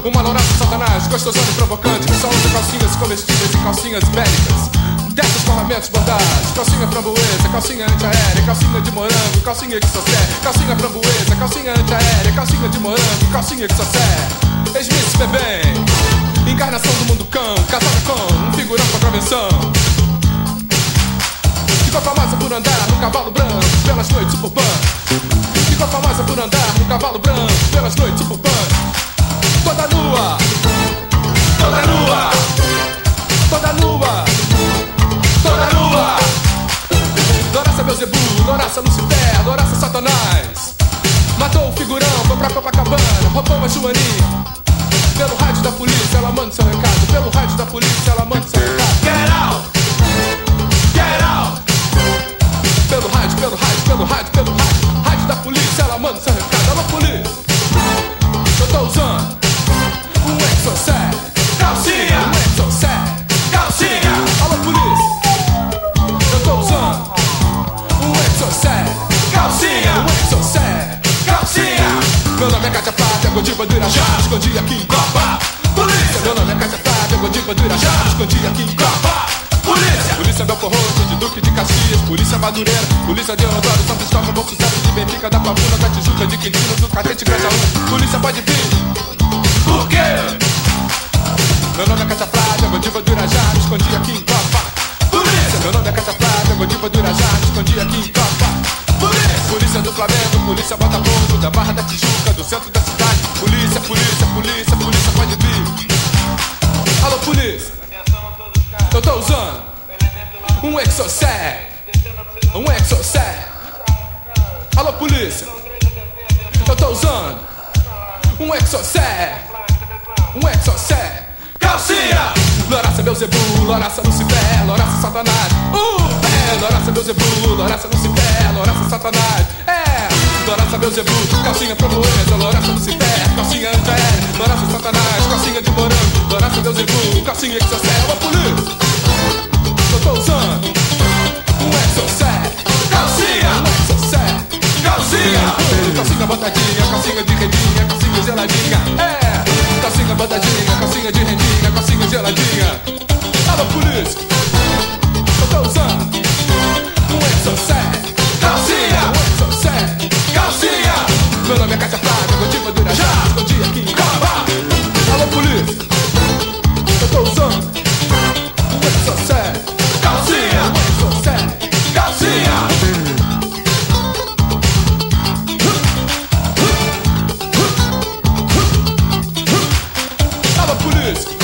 Uma louraça satanás, gostosona e provocante, que só usa calcinhas comestíveis e calcinhas bélicas. Dessas parlamentos bordados, calcinha framboesa, calcinha antiaérea, calcinha de morango, calcinha que só serve, calcinha framboesa, calcinha antiaérea, calcinha de morango, calcinha que só serve. Smith bebê, encarnação do mundo cão, casada com um figurão com contravenção. Ficou famosa por andar no cavalo branco pelas noites suburbanas. Ficou famosa por andar no cavalo branco pelas noites suburbanas. Toda nua, toda nua, toda nua, toda nua. Louraça Beelzebu, louraça Lucifer, louraça Satanás. Matou o figurão, foi pra Copacabana, roubou uma chumaninha. Pelo rádio da polícia ela manda seu recado. Pelo rádio da polícia ela manda seu recado. Get out! Get out! Pelo rádio, pelo rádio, pelo rádio, pelo rádio. Rádio da polícia ela manda seu recado. Alô polícia, eu tô usando um exocet, calcinha, um exocet, calcinha. Alô polícia, eu tô usando um exocet, calcinha, um exocet, calcinha. Meu nome é Cátia Flávia, Godiva do Irajá, escondi aqui em Copa. Polícia, meu nome é Cátia Flávia, Godiva do Irajá, escondi aqui em Copa. Polícia, polícia Belfor Roxo, de Duque de Caxias, polícia Madureira, polícia de Eudoro, São Cristóvão, Bom Sucesso, de Benfica, da Pavuna, da Tijuca, de Quintino, do Catete, Grajaú. Polícia pode vir. Por quê? Meu nome é Cátia Flávia, Godiva do Irajá, escondi aqui em Copa. Polícia, meu nome é Cátia Flávia, Godiva do Irajá, escondi aqui em Copa. Polícia, polícia do Flamengo, polícia Botafogo, da Barra da Tijuca, do centro da cidade. Polícia, polícia, polícia, polícia pode vir. Alô polícia, eu tô usando um exocet, um exocet. Alô polícia, eu tô usando um exocet, um exocet. Calcinha! Louraça Beelzebu, louraça Lucifer, louraça Satanás. Louraça Beelzebu, louraça Lucifer, louraça Satanás. Louraça Beelzebu, calcinha framboesa, louraça Lucifer, calcinha antiaérea, louraça Satanás, calcinha de morango, louraça Beelzebu, calcinha que só serve. Alô polícia, eu tô usando um exocet, calcinha, um exocet, calcinha. Calcinha botadinha, calcinha de redinha, calcinha geladinha. Calcinha botadinha, calcinha de rendinha, calcinha geladinha. Alô polícia, eu tô usando um exocet, calcinha, um exocet, calcinha. Meu nome é Cátia Flávia, Godiva do Irajá, escondi aqui em Copa. Alô polícia, eu tô usando um exocet, calcinha, um exocet, calcinha. Alô polícia,